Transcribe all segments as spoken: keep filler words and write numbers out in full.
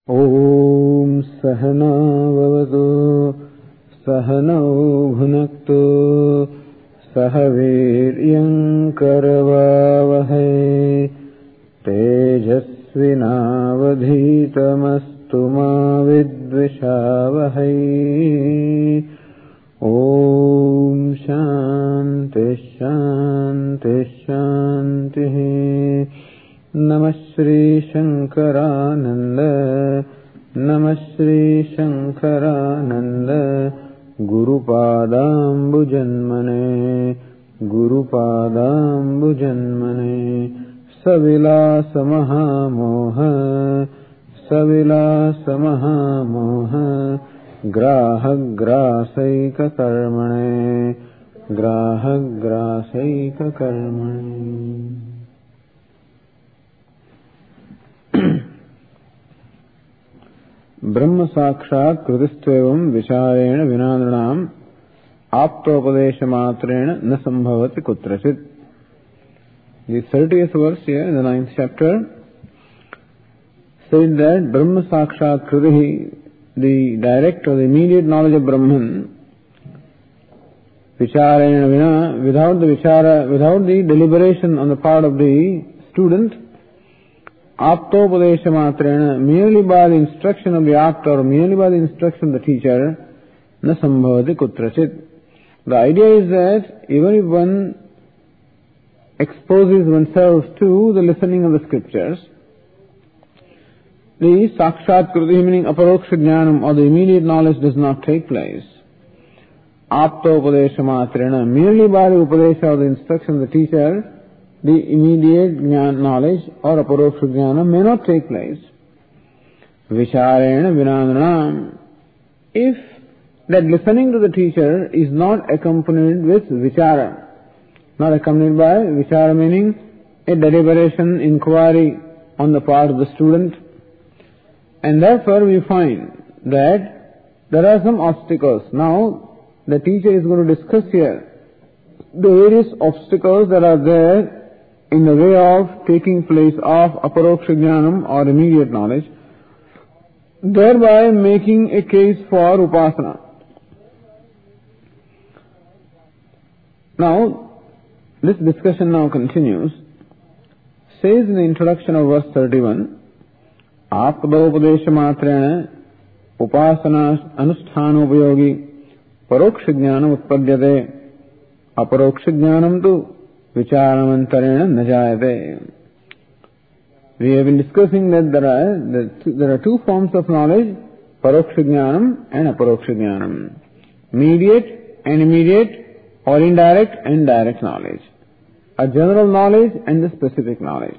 ॐ सहना भवतु सहनौ भुनक्तु सह वीर्यं करवावहै तेजस्विनावधीतमस्तु मा विद्विषावहै। ॐ शान्ति शान्ति शान्तिः। नमः श्री शंकरानंद नमः श्री शंकरानंद गुरुपादाम्बुजन्मने गुरुपादाम्बुजन्मने सविलास महामोह सविलास महामोह ग्राहग्रासैक कर्मणे ग्राहग्रासैक कर्मणे। ब्रह्म साक्षात् कृतिस्त्वेवं विचारेण विना नृणाम् आप्तोपदेशमात्रेण न संभवति कुत्रचित्। The thirtieth verse here in the ninth chapter says that Brahma Sakshat Kritihi, the direct or the immediate knowledge of Brahman, vicharena vina, without the vichara, without the deliberation on the part of the student, aptopadesha matrena, merely by the instruction of the apta or merely by the instruction of the teacher, na sambhavati kutrachit. The idea is that even if one exposes oneself to the listening of the scriptures, the sakshat kriti, meaning aparoksha jnanam or the immediate knowledge, does not take place. Aptopadesha matrena, merely by the upadesha or the instruction of the teacher, the immediate knowledge or aparoksha jnana may not take place. Vicharena vinandanam. If that listening to the teacher is not accompanied with vichara, not accompanied by vichara meaning a deliberation, inquiry on the part of the student, and therefore we find that there are some obstacles. Now the teacher is going to discuss here the various obstacles that are there in the way of taking place of aparoksha jnanam or immediate knowledge, thereby making a case for upasana. Now, this discussion now continues. Says in the introduction of verse thirty-one, Apkadopadesha matrena upasana anusthanopayogi paroksha jnanam utpadyate aparoksha jnanam tu vicharamantarena najayate. We have been discussing that there are there are two forms of knowledge, paroksha jnanam and aparoksha jnanam, immediate and immediate, or indirect and direct knowledge, a general knowledge and the specific knowledge.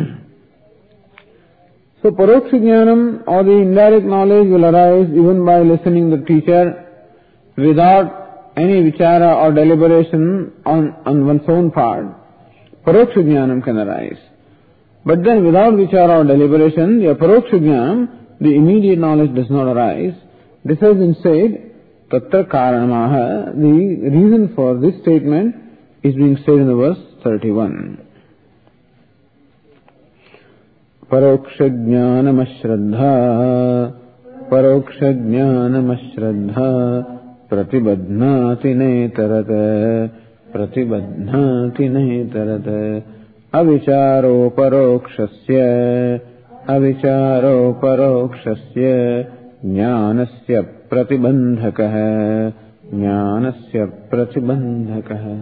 So paroksha jnanam or the indirect knowledge will arise even by listening to the teacher without any vichara or deliberation on, on one's own part. Paroksha jnanam can arise. But then without vichara or deliberation, the aparoksha jnanam, the immediate knowledge, does not arise. This has been said, tatra karanamaha. The reason for this statement is being said in the verse thirty-one. Paroksha jnanam ashraddha paroksha jnanam ashraddha pratibadhnati netarata pratibadhnati netarata avicharo parokshasya avicharo parokshasya jnanasya pratibandhakah jnanasya pratibandhakah.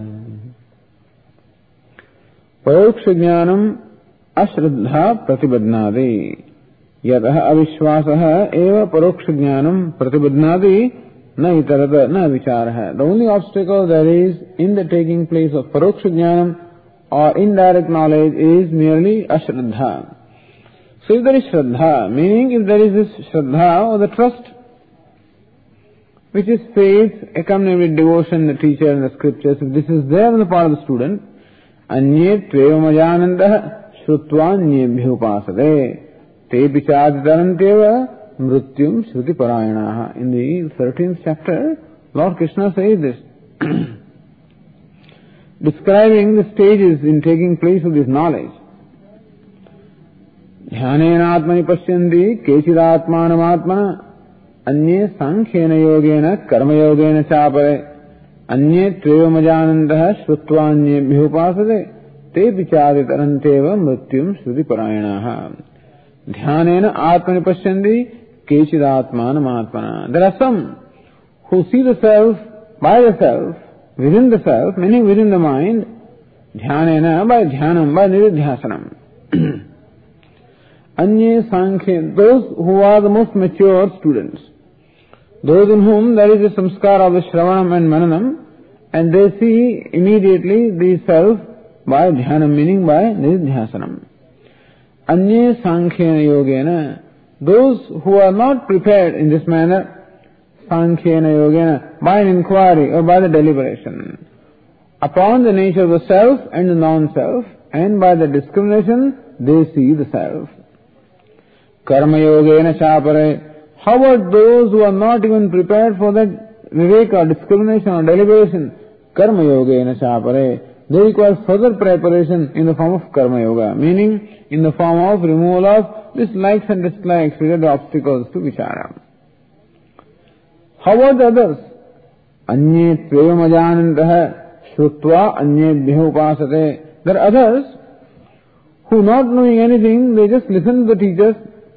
Paroksha jnanam ashraddha pratibadhnati yatah avishwasaha eva paroksha jnanam pratibadhnati na itarata na vicharaha. The only obstacle there is in the taking place of paroksha jnanam or indirect knowledge is merely ashraddha. So if there is shraddha, meaning if there is this shraddha or the trust, which is faith accompanied with devotion, the teacher and the scriptures, if this is there on the part of the student, anye tvevamajanandah shruttvanyebhyo upasade te pichaditarantyeva mrityum shruti parayanaha. In the thirteenth chapter, Lord Krishna says this, describing the stages in taking place of this knowledge. Dhyanena atmani pashyanti kechidatmanam Anye sankhena yogena karma yogena chapare Anye tvevamajanantaha shrutvanye bhyupasade te vichaditaranteva mrityum shruti parayanaha. Dhyanena atmani pashyanti kechidatmanam atmana. There are some who see the self by the self, within the self, meaning within the mind, dhyanena, by dhyanam, by nididhyasanam. Anye sankhya, those who are the most mature students, those in whom there is a samskara of the shravanam and mananam, and they see immediately the self by dhyanam, meaning by nididhyasanam. Anye sankhya yogena, those who are not prepared in this manner, sankhya yogena, by an inquiry or by the deliberation, upon the nature of the self and the non-self, and by the discrimination, they see the self. Karma yogena chapare. How about those who are not even prepared for that viveka, discrimination or deliberation? Karma yogena chapare. They require further preparation in the form of karma yoga, meaning in the form of removal of dislikes and dislikes, which are the obstacles to vichara. How about the others? Anye tvevamajanantaha shrutva anyebhyo upasate. There are others who, not knowing anything, they just listen to the teachers.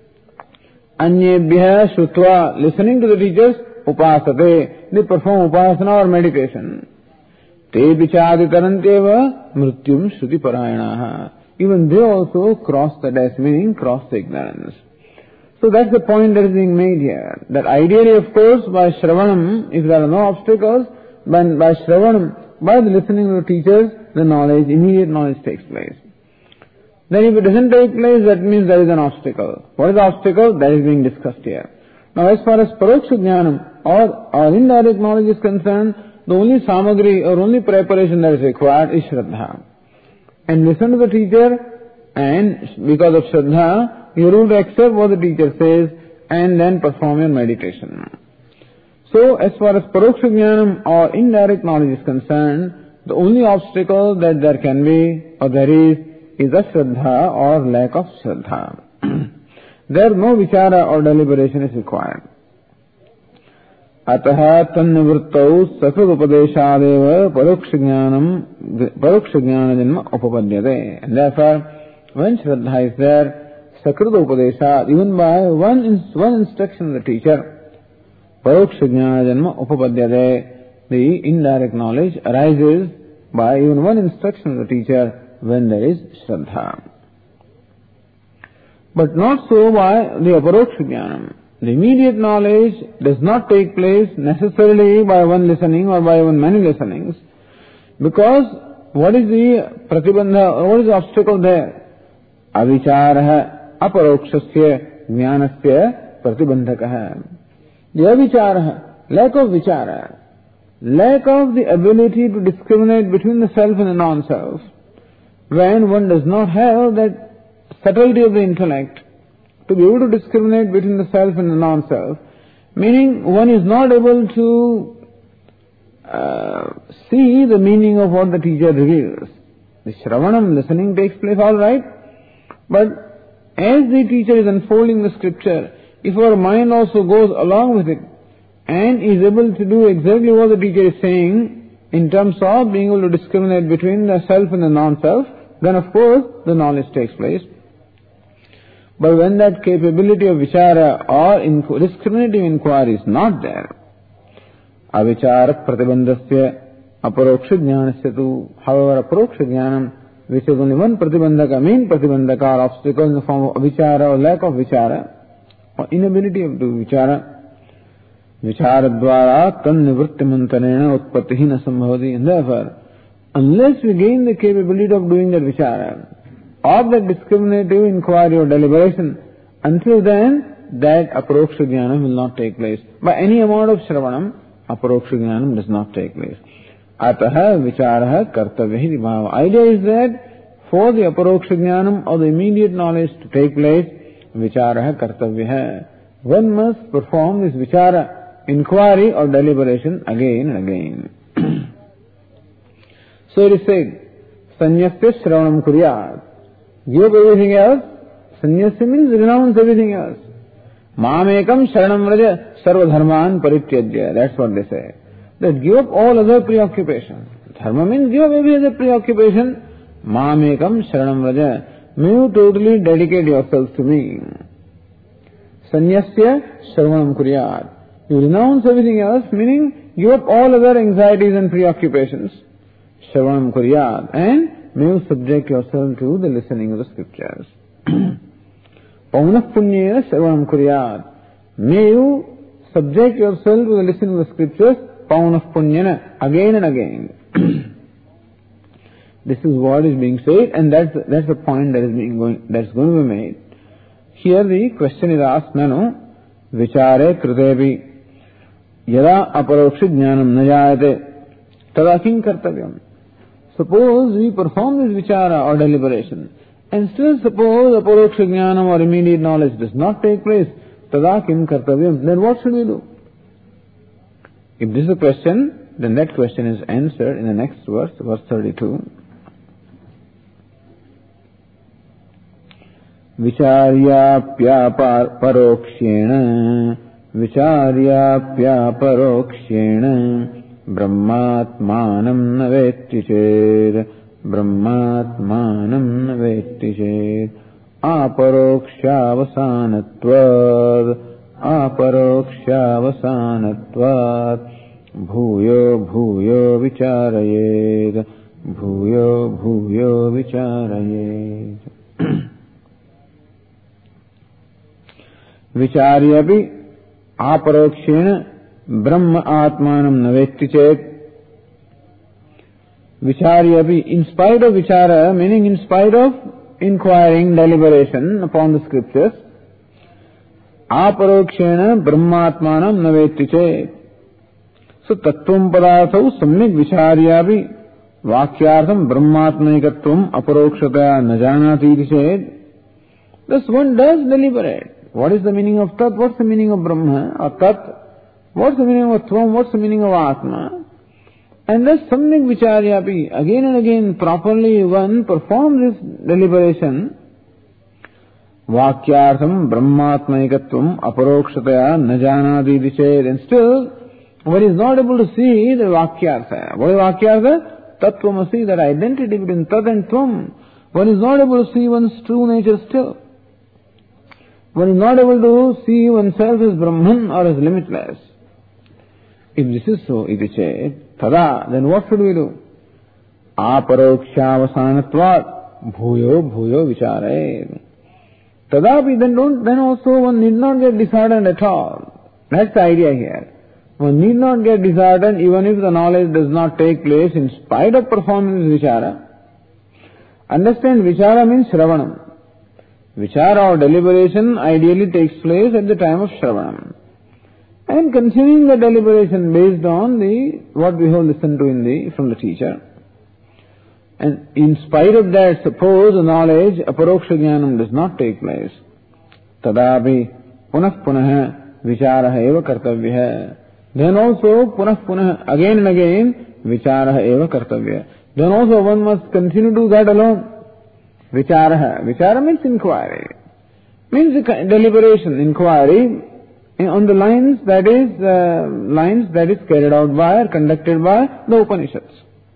Anyebhya shrutva, listening to the teachers, upasate, they perform upasana or meditation. Te vichaditaranteva mrityum shruti parayanaha. Even they also cross the death, meaning cross the ignorance. So that's the point that is being made here. That ideally, of course, by Shravanam, if there are no obstacles, by, by Shravanam, by the listening to the teachers, the knowledge, immediate knowledge takes place. Then if it doesn't take place, that means there is an obstacle. What is the obstacle? That is being discussed here. Now as far as Paroksha Jnanam or, or indirect knowledge is concerned, the only samagri or only preparation that is required is Shraddha. And listen to the teacher, and because of Shraddha, you are able to accept what the teacher says and then perform your meditation. So, as far as Paroksha Jnanam or indirect knowledge is concerned, the only obstacle that there can be or there is is ashraddha or lack of shraddha. There no vichara or deliberation is required. Ataha tannivrittau sakrit upadeshadeva paroksha jnanam paroksha jnana janma upapadyate. And therefore, when shraddha is there, sakrit upadesha, even by one one instruction of the teacher, paroksha jnana janma upapadyate, the indirect knowledge arises by even one instruction of the teacher when there is shraddha. But not so by the aparoksha jnanam. The immediate knowledge does not take place necessarily by one listening or by one many listenings, because what is the pratibandha, what is the obstacle there? Avicharaha aparokshasya jnanasya pratibandhakaha. The avicharaha, lack of vichara, lack of the ability to discriminate between the self and the non-self, when one does not have that subtlety of the intellect to be able to discriminate between the self and the non-self, meaning one is not able to uh, see the meaning of what the teacher reveals. The Shravanam, listening, takes place all right, but as the teacher is unfolding the scripture, if our mind also goes along with it and is able to do exactly what the teacher is saying in terms of being able to discriminate between the self and the non-self, then of course the knowledge takes place. But when that capability of vichara or inqu- discriminative inquiry is not there, avichara pratibandhasya aparoksha jnanasya tu, however aparoksha jnanam, which is only one pratibandhaka, main pratibandhaka or obstacle in the form of vichara or lack of vichara, or inability of do vichara, vichara dvara tan nivritti mantarena utpattihi na sambhavati. And therefore, unless we gain the capability of doing that vichara, of that discriminative inquiry or deliberation, until then, that aparoksha jnanam will not take place. By any amount of shravanam, aparoksha jnanam does not take place. Ataha vicharaha kartavyahi bhava. Idea is that for the aparoksha jnanam or the immediate knowledge to take place, vicharaha kartavyaha. One must perform this vichara, inquiry or deliberation again and again. So it is said, sanyasya shravanam kuryat. Give up everything else, Sannyasi means renounce everything else. Mamekam sharanam vraja sarvadharman parityajya. That's what they say. That give up all other preoccupations. Dharma means give up every other preoccupation. Mamekam sharanam vraja. May you totally dedicate yourself to me. Sanyasya sarvanam kuryat. You renounce everything else, meaning give up all other anxieties and preoccupations. Sarvanam kuryat. And may you subject yourself to the listening of the scriptures. Paunah punyena sarvanam kuryat. May you subject yourself to the listening of the scriptures. Paunah punyena. Again and again. This is what is being said, and that's that's the point that is being going that's going to be made. Here the question is asked, Nanu, vichare kritevi yada aparoksha jnanam najayate tada kim kartavyam. Suppose we perform this vichara or deliberation, and still suppose aparoksha jnanam or immediate knowledge does not take place, tada kim kartavyam, then what should we do? If this is a question, then that question is answered in the next verse, verse thirty-two. विचार्याप्या परोक्षेण विचार्याप्या परोक्षेण ब्रह्मात्मानं न वेत्ति चेत् ब्रह्मात्मानं न वेत्ति चेत् अपरोक्षावसानत्वात् अपरोक्षावसानत्वात् भूयो भूयो विचारयेत् भूयो भूयो विचारयेत्. विचार्यपि अपरोक्षेण ब्रह्म आत्मानं न वेत्ति चेत्. Vicharyapi, in spite of vichara, meaning in spite of inquiring, deliberation upon the scriptures, aparokshena brahmatmanam navetti chet. So tattvam padarthau samyak vicharyapi vakyartham brahmatmanikatvam aparokshataya najanati chet. Thus one does deliberate. What is the meaning of tat? What's the meaning of brahma or tat? What's the meaning of tvam? What's the meaning of atma? And thus samyak vicharyapi, again and again properly one performs this deliberation. Vakyartham brahmatmaikatvam aparokshataya najanati chet. And still one is not able to see the vakyartha. What is vakyartha? Tattvamasi, that identity between tat and tvam. One is not able to see one's true nature still. One is not able to see oneself as Brahman or as limitless. If this is so, iti chet, tada, then what should we do? Aparokshavasanatvat bhuyo bhuyo vichare. Tadapi, then don't, then also one need not get disheartened at all. That's the idea here. One need not get disheartened even if the knowledge does not take place in spite of performing this vichara. Understand, vichara means shravanam. Vichara or deliberation ideally takes place at the time of shravanam. And continuing the deliberation based on the what we have listened to in the from the teacher. And in spite of that, suppose the knowledge, aparoksha jnanam, does not take place. Tadapi punah punah vichara eva kartavya. Then also punah punah, again and again, vichara eva kartavya. Then also one must continue to do that alone. Vichara. Vichara means inquiry. Means deliberation, inquiry on the lines that is uh, lines that is carried out by or conducted by the Upanishads.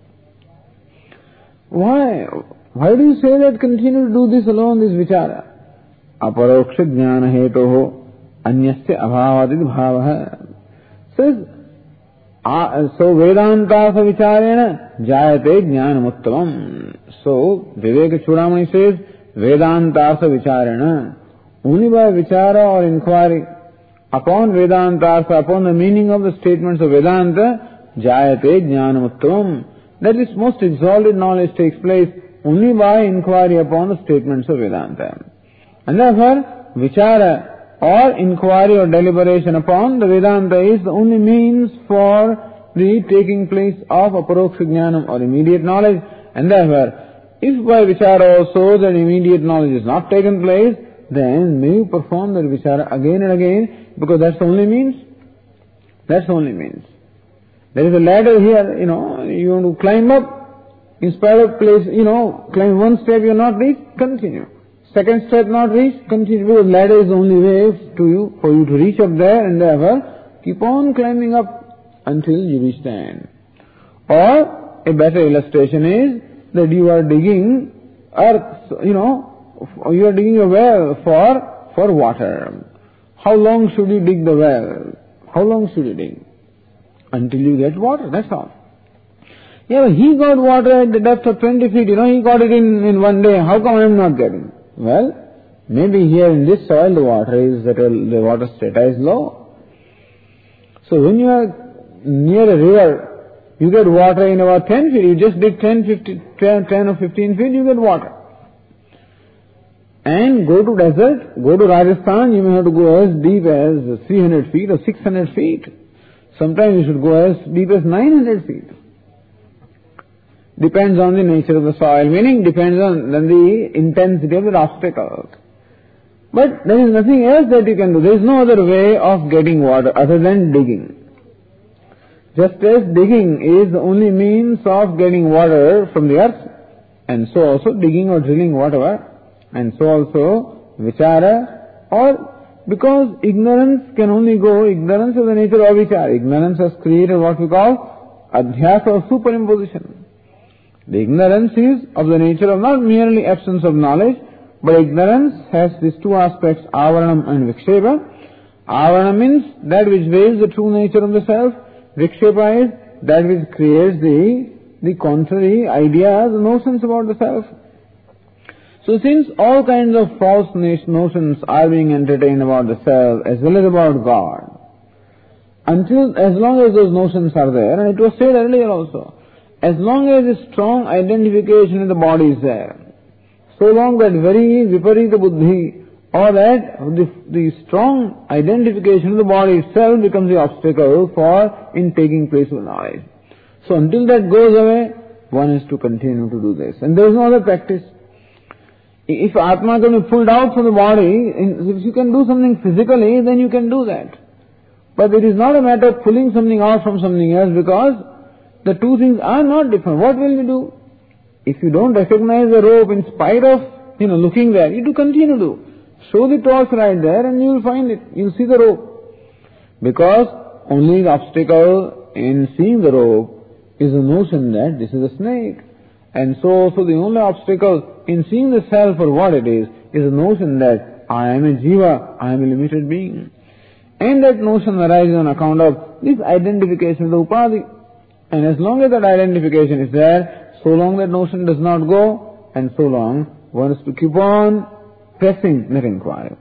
Why? Why do you say that continue to do this alone, this vichara? Aparoksha jnana hetoho anyasya abhavadid bhavaha. Says, so Vedantasa vicharena jayate jnanam uttamam. So Viveka Chudamani says, Vedantasa vicharena. Only by vichara or inquiry upon Vedanta, upon the meaning of the statements of Vedanta, jayate jnanam uttamam. That is most exalted knowledge takes place only by inquiry upon the statements of Vedanta. And therefore, vichara or inquiry or deliberation upon the Vedanta is the only means for the taking place of aparoksha jnanam or immediate knowledge. And therefore, if by vichara also that immediate knowledge is not taken place, then may you perform that vichara again and again, because that's the only means. That's the only means. There is a ladder here, you know, you want to climb up, in spite of place, you know, climb one step you are not reached, continue. Second step not reached, continue, because ladder is the only way to you, for you to reach up there, and therefore keep on climbing up until you reach the end. Or a better illustration is that you are digging earth, you know, you are digging a well for, for water. How long should you dig the well? How long should you dig? Until you get water, that's all. Yeah, he got water at the depth of twenty feet, you know, he got it in, in one day. How come I am not getting? Well, maybe here in this soil the water is, that the water strata is low. So when you are near a river, you get water in about ten feet. You just dig ten, fifteen, ten or fifteen feet, you get water. And go to desert, go to Rajasthan, you may have to go as deep as three hundred feet or six hundred feet. Sometimes you should go as deep as nine hundred feet. Depends on the nature of the soil, meaning depends on the intensity of the obstacle. But there is nothing else that you can do. There is no other way of getting water other than digging. Just as digging is the only means of getting water from the earth, and so also digging or drilling whatever, and so also vichara, or because ignorance can only go, ignorance is the nature of vichara. Ignorance has created what we call adhyasa or superimposition. The ignorance is of the nature of not merely absence of knowledge, but ignorance has these two aspects, avaranam and vikshepa. Avarana means that which veils the true nature of the self. Vikshepa is that which creates the, the contrary ideas, notions about the self. So since all kinds of false notions are being entertained about the self as well as about God, until, as long as those notions are there, and it was said earlier also, as long as a strong identification in the body is there, so long that very viparita buddhi, or that the, the strong identification of the body itself becomes the obstacle for in taking place of knowledge. So until that goes away, one has to continue to do this. And there is no other practice. If Atma can be pulled out from the body, if you can do something physically, then you can do that. But it is not a matter of pulling something out from something else, because the two things are not different. What will you do? If you don't recognize the rope in spite of, you know, looking there, you do continue to. Show the torch right there and you will find it. You will see the rope. Because only the obstacle in seeing the rope is the notion that this is a snake. And so, so the only obstacle in seeing the self for what it is, is the notion that I am a jiva, I am a limited being. And that notion arises on account of this identification of the upadhi. And as long as that identification is there, so long that notion does not go, and so long one has to keep on pressing that inquiry.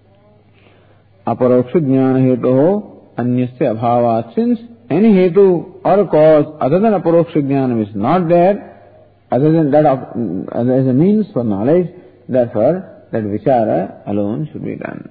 Aparoksha jnana heto anyasya abhavat. Since any hetu or a cause other than aparoksha jnanam is not there, other than that as a means for knowledge, therefore that vichara alone should be done.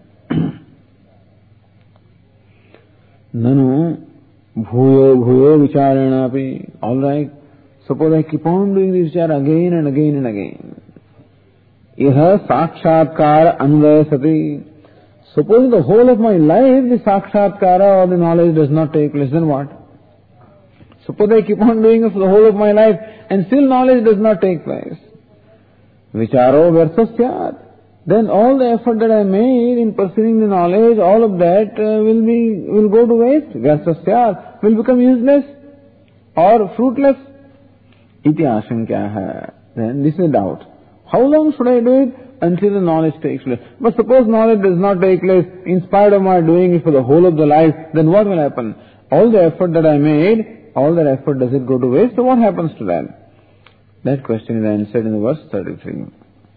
Nanu bhuyo bhuyo vicharanapi. All right. Suppose I keep on doing this vichara again and again and again. Iha sakshatkara anvaya sati. Suppose the whole of my life the sakshatkara or the knowledge does not take place, then what? Suppose I keep on doing it for the whole of my life and still knowledge does not take place. Vicharo versasyat. Then all the effort that I made in pursuing the knowledge, all of that uh, will be, will go to waste. Versasyat, will become useless or fruitless. Iti ashankyaha. Then this is a doubt. How long should I do it? Until the knowledge takes place. But suppose knowledge does not take place, in spite of my doing it for the whole of the life, then what will happen? All the effort that I made, all that effort, does it go to waste? So what happens to that? That question is answered in the verse thirty-three.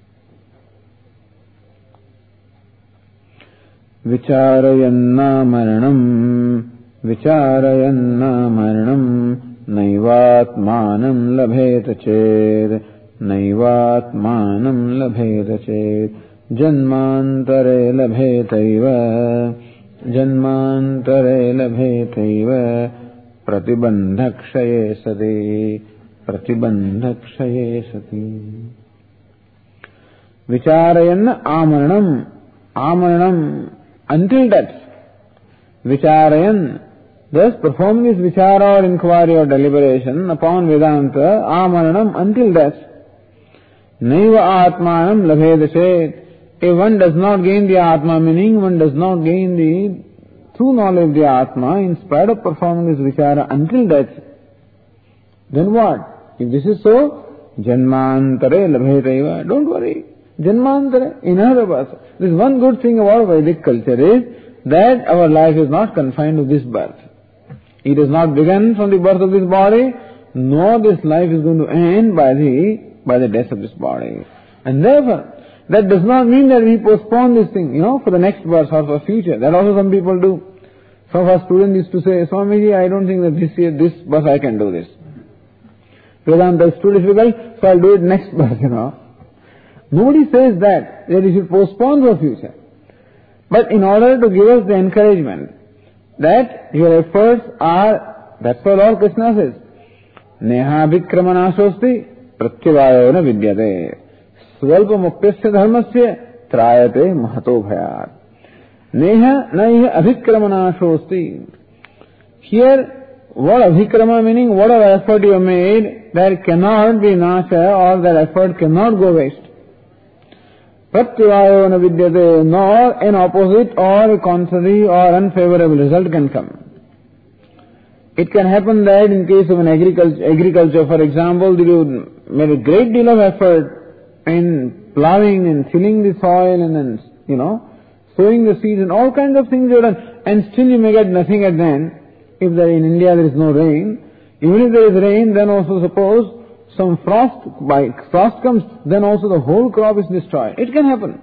Vicharayanna maranam, vicharayanna maranam, naivatmanam labheta ched, naivatmanam labheta ched, janmantare labhetaiva, janmantare labhetaiva, pratibandhakshaye sati, pratibandhakshaye sati. Vicharayanna amaranam, amaranam, until death. Vicharayan, thus performing this vichara or inquiry or deliberation upon Vedanta, amaranam, until death. Naiva atmanam labhedashet. if one does not gain the Atma, meaning one does not gain the true knowledge of the Atma in spite of performing this vichara until death, then what? If this is so, Janmantare labhetaiva, don't worry. Janmantare, in other words, this one good thing about Vedic culture is that our life is not confined to this birth. It has not begun from the birth of this body, nor this life is going to end by the by the death of this body. And therefore, that does not mean that we postpone this thing, you know, for the next birth or for future. That also some people do. Some of our students used to say, Swamiji, I don't think that this year, this birth I can do this. Vedanta is too difficult, so I'll do it next birth, you know. Nobody says that, that you should postpone for future. But in order to give us the encouragement that your efforts are, that's what Lord Krishna says, Neha vikramanasosti pratyavayo na vidyate swalpamupyasya dharmasya trayate mahato bhayat. Neha naiha abhikramanashosti. Here, what abhikrama meaning, whatever effort you have made, there cannot be nasha or that effort cannot go waste. Pratyavayo na vidyate, nor an opposite or a contrary or unfavorable result can come. It can happen that in case of an agriculture, agriculture for example, you made a great deal of effort in plowing and tilling the soil and then, you know, sowing the seeds and all kinds of things you have done, and still you may get nothing at the end. If there in India there is no rain, even if there is rain, then also suppose some frost, by frost comes, then also the whole crop is destroyed. It can happen.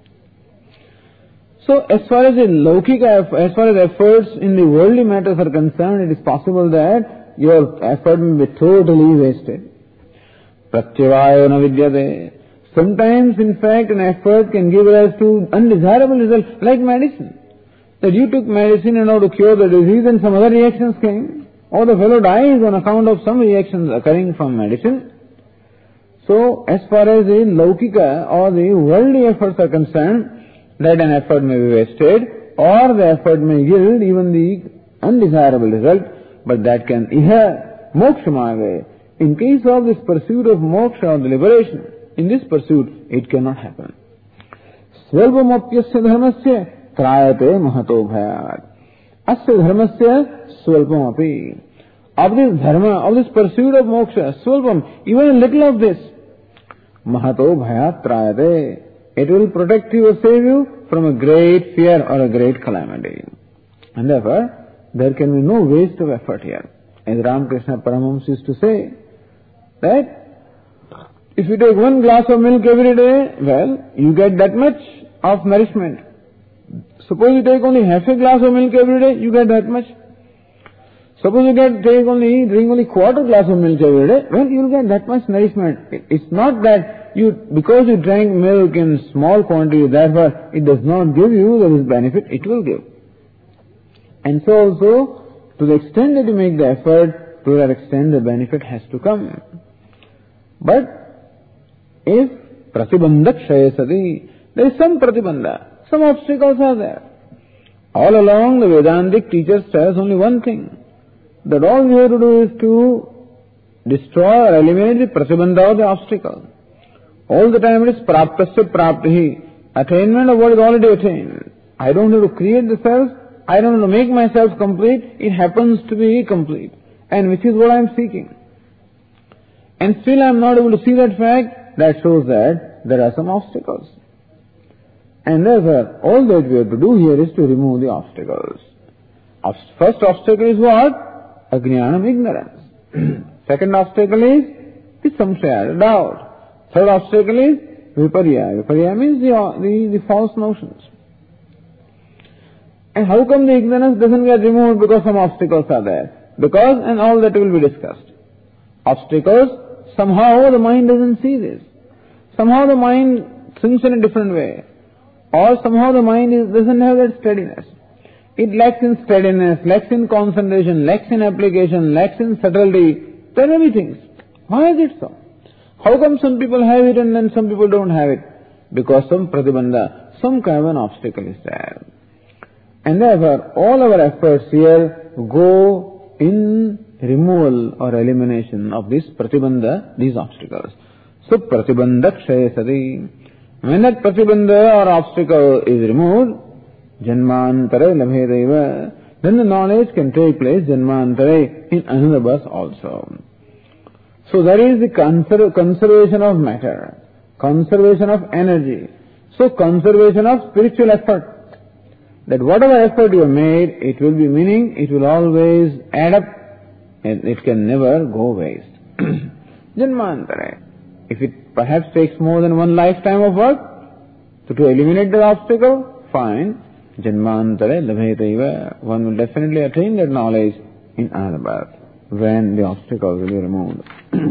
So as far as the laukika, as far as efforts in the worldly matters are concerned, it is possible that your effort may be totally wasted. Pratyavayo na vidyate. Sometimes, in fact, an effort can give rise to undesirable results, like medicine. That you took medicine in order to cure the disease and some other reactions came, or the fellow dies on account of some reactions occurring from medicine. So, as far as the laukika or the worldly efforts are concerned, that an effort may be wasted, or the effort may yield even the undesirable result, but that can iha moksha marge. In case of this pursuit of moksha or the liberation, in this pursuit, it cannot happen. Svalpamapyasya dharmasya trayate mahato bhayat. Asya dharmasya svalpamapi. Of this dharma, of this pursuit of moksha, svalpam, even a little of this, mahato bhayat trayate. It will protect you or save you from a great fear or a great calamity. And therefore, there can be no waste of effort here. As Ramakrishna Paramahamsa used to say, that if you take one glass of milk every day, well, you get that much of nourishment. Suppose you take only half a glass of milk every day, you get that much. Suppose you get take only drink only quarter glass of milk every day, well, you will get that much nourishment. It's not that you, because you drank milk in small quantity, therefore it does not give you the benefit, it will give. And so also, to the extent that you make the effort, to that extent the benefit has to come. But if pratibandha kshayasati, there is some pratibandha, some obstacles are there. All along the Vedantic teachers tell us only one thing, that all we have to do is to destroy or eliminate the pratibandha or the obstacle. All the time it is praptasya praptihi, attainment of what is already attained. I don't have to create the self, I don't have to make myself complete, it happens to be complete. And which is what I am seeking. And still I am not able to see that fact, that shows that there are some obstacles. And therefore, all that we have to do here is to remove the obstacles. First obstacle is what? Ajnanam, ignorance. Second obstacle is the samshaya, doubt. Third obstacle is viparya. Viparya means the, the, the false notions. And how come the ignorance doesn't get removed? Because some obstacles are there. Because, and all that will be discussed. Obstacles, somehow the mind doesn't see this. Somehow the mind thinks in a different way. Or somehow the mind is, doesn't have that steadiness. It lacks in steadiness, lacks in concentration, lacks in application, lacks in subtlety. There are many things. Why is it so? How come some people have it and then some people don't have it? Because some pratibandha, some kind of an obstacle is there. And therefore, all our efforts here go in removal or elimination of this pratibandha, these obstacles. So, pratibandha kshayasati. When that pratibandha or obstacle is removed, janmantare labhedaiva, then the knowledge can take place janmantare in another birth also. So that is the conser- conservation of matter, conservation of energy. So conservation of spiritual effort. That whatever effort you have made, it will be meaning, it will always add up and it can never go waste. Janmantare. If it perhaps takes more than one lifetime of work to, to eliminate the obstacle, fine. Janmantare labhetaiva. One will definitely attain that knowledge in another birth when the obstacle will be removed.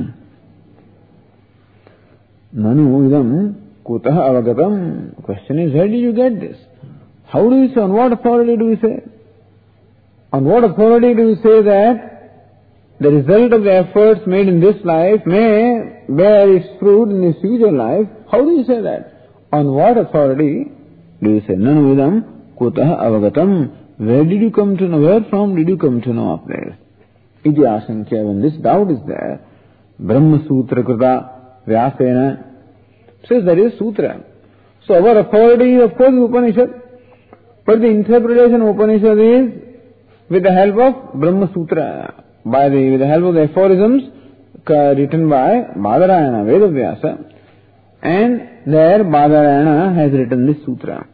Nanu idam kutah avagatam. Question is, where did you get this? How do you say, on what authority do you say? On what authority do you say that the result of the efforts made in this life may bear its fruit in this future life? How do you say that? On what authority do you say? Nanu idam kutah avagatam. Where did you come to know? Where from did you come to know of this? Iti asankya. When this doubt is there, Brahma Sutra Krita Vyasena says that is Sutra. So our authority is of course Upanishad. But the interpretation of Upanishad is with the help of Brahma Sutra, by the, with the help of the aphorisms written by Badarayana, Vedavyasa. And there Badarayana has written this sutra.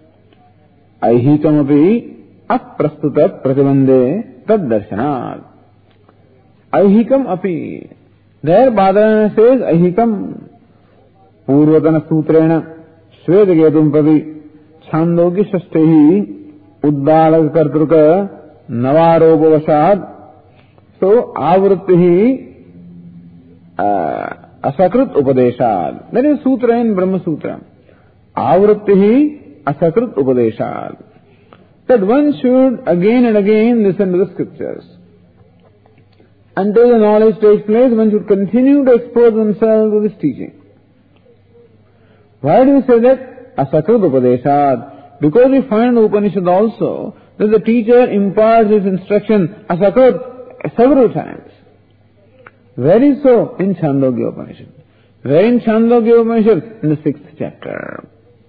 Aihikamapi aprastuta pratibandhe tad darshanat. Aihikam api. There Badarayana says Aihikam Purvatana Sutrena Shvedagetum Pravi Chandogya Shashtehi Uddalaka Kartruka Navarobavashad. So, Avrittihi uh, Asakrit Upadeshad. That is Sutra in Brahma Sutra. Avrittihi Asakrit Upadeshad. That one should again and again listen to the scriptures. Until the knowledge takes place, one should continue to expose oneself to this teaching. Why do you say that? Asakrit Upadeshad. Because we find in the Upanishad also that the teacher imparts his instruction asakrit several times. Where is so? In Chandogya Upanishad. Where in Chandogya Upanishad? In the sixth chapter.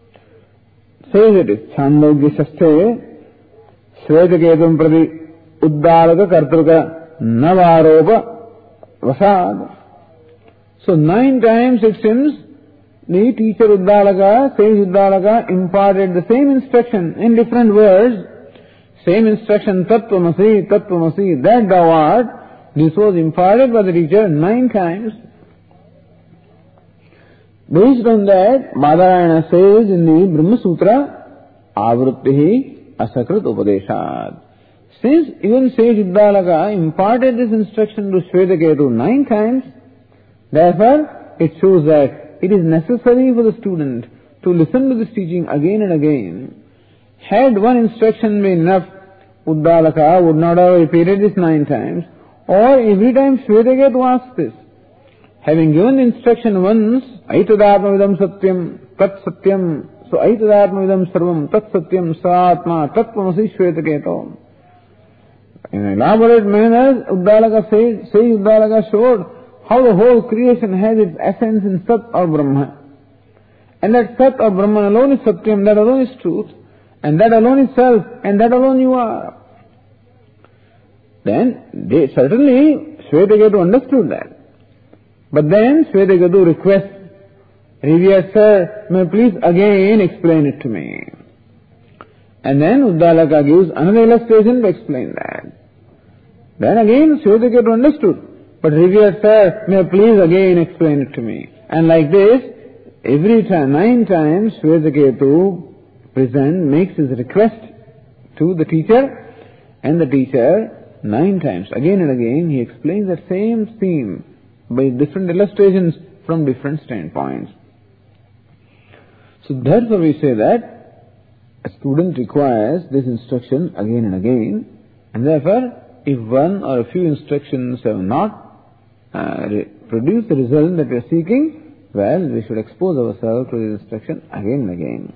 Says it is Chandogya Shasthe Shvetaketum Prati Uddalaka Kartruka Navaropa Vasad. So nine times it seems the teacher Uddalaka, sage Uddalaka imparted the same instruction in different words. Same instruction, Tattvamasi, Tattvamasi, that thou art. This was imparted by the teacher nine times. Based on that, Badarayana says in the Brahma Sutra, Avrittihi Asakrit Upadeshad. Since even sage Uddalaka imparted this instruction to Shvetaketu nine times, therefore it shows that it is necessary for the student to listen to this teaching again and again. Had one instruction been enough, Uddalaka would not have repeated this nine times, or every time Shvetaketu asks this. Having given the instruction once, Aitadatmavidam Satyam, Tat Satyam, so Aitadatmavidam Sarvam, Tat Satyam, Saatma, Tattvamasi Shvetaketu. In elaborate manner, Uddalaka says, say Uddalaka showed how the whole creation has its essence in Sat or Brahma. And that Sat or Brahman alone is Satyam, that alone is truth, and that alone is self, and that alone you are. Then, they certainly, Shvetaketu understood that. But then, Shvetaketu requests, Revered Sir, may please again explain it to me. And then Uddalaka gives another illustration to explain that. Then again, Shvetaketu understood. But Revered Sir, may please again explain it to me. And like this, every time, nine times, Shvetaketu present, makes his request to the teacher, and the teacher, nine times, again and again, he explains that same theme by different illustrations from different standpoints. So therefore we say that a student requires this instruction again and again, and therefore if one or a few instructions have not uh, produced the result that we are seeking, well, we should expose ourselves to this instruction again and again.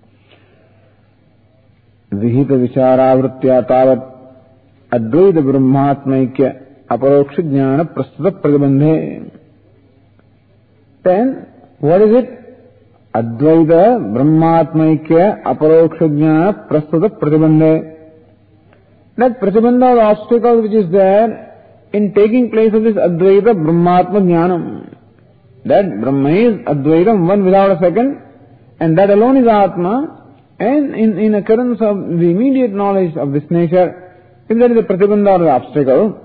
Vihita vicharavritya tavat Advaita Brahmatmaikya Aparoksha Prastuta Pratibandhe. Then, what is it? Advaita Brahmatmaikya Aparokshajnana Prastuta Pratibandhe. That pratibandha, the obstacle which is there in taking place of this Advaita Brahmatma Jnanam. That Brahma is Advaitam, one without a second, and that alone is Atma. And in, in occurrence of the immediate knowledge of this nature, if there is a pratibandha or the obstacle,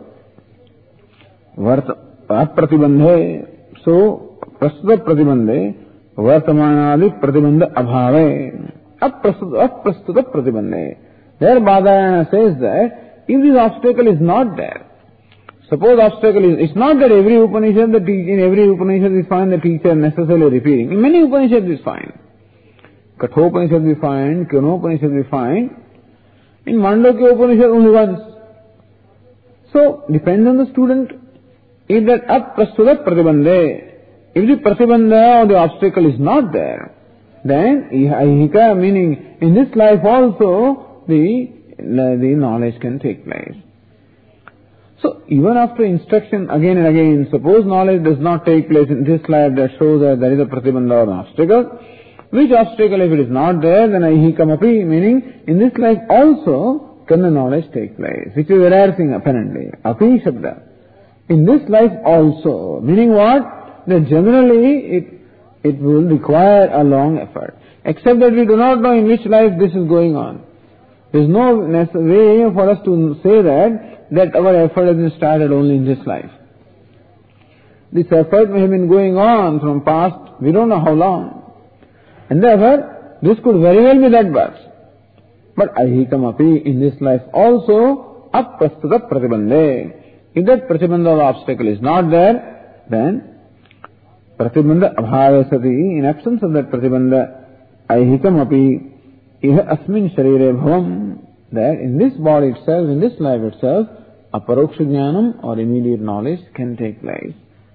Pratibandhe, so Prastuta Pratibandhe, Vartamanadi Pratibandha Abhave, Aprastuta Pratibandhe. There Badarayana says that if this obstacle is not there, suppose obstacle is, it's not that every Upanishad, the te- in every Upanishad we find the teacher necessarily repeating. In many Upanishads we find. Kathopanishad we find, Kyonopanishad we find. In Mandukya Upanishad only once. So, depends on the student. If that aprastuta pratibandhe, if the pratibandha or the obstacle is not there, then ihika, meaning in this life also the, the knowledge can take place. So, even after instruction again and again, suppose knowledge does not take place in this life, that shows that there is a pratibandha or an obstacle. Which obstacle, if it is not there, then ahikamapi, meaning in this life also can the knowledge take place, which is a rare thing apparently. Api shabda. In this life also, meaning what? That generally it, it will require a long effort. Except that we do not know in which life this is going on. There is no way for us to say that, that our effort has been started only in this life. This effort may have been going on from past, we don't know how long. And therefore, this could very well be that birth. But ahikamapi, in this life also, aprastuta pratibandhe. If that pratibandha or obstacle is not there, then pratibandha abhave sati, in absence of that pratibandha, ahikamapi, iha asmin sharire bhavam, that in this body itself, in this life itself, aparoksha jnanam or immediate knowledge can take place.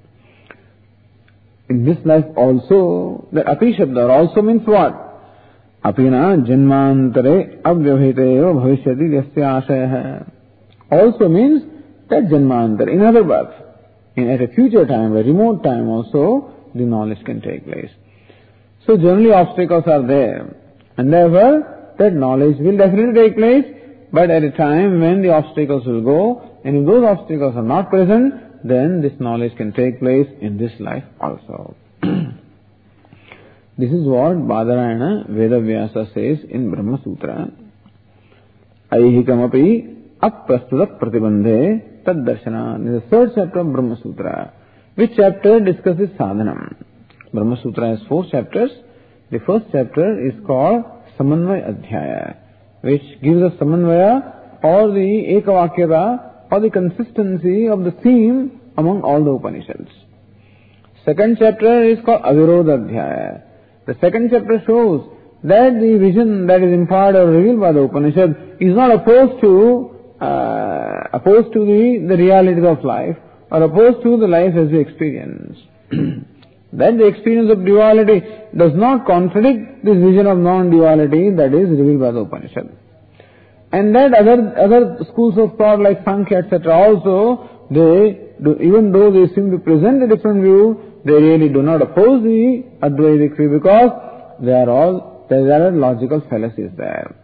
In this life also, the api shabda also means what? Apina janmantare avyavhiteva bhavishyati yasya ashaya. Also means that janmantare, in other birth, in at a future time, a remote time also, the knowledge can take place. So generally obstacles are there, and therefore that knowledge will definitely take place, but at a time when the obstacles will go, and if those obstacles are not present, then this knowledge can take place in this life also. This is what Badarayana Vedavyasa says in Brahma Sutra. Aihikamapi aprastuta pratibandhe tad darshana. This is the third chapter of Brahma Sutra. Which chapter discusses sadhanam? Brahma Sutra has four chapters. The first chapter is called Samanvaya Adhyaya, which gives us Samanvaya or the Ekavakyata or the consistency of the theme among all the Upanishads. Second chapter is called Avirodha Adhyaya. The second chapter shows that the vision that is imparted or revealed by the Upanishad is not opposed to uh, opposed to the, the realities of life or opposed to the life as we experience. That the experience of duality does not contradict this vision of non-duality that is revealed by the Upanishad. And that other other schools of thought like Sankhya et cetera also, they do, even though they seem to present a different view, they really do not oppose the Advaitic view because they are all, there are logical fallacies there.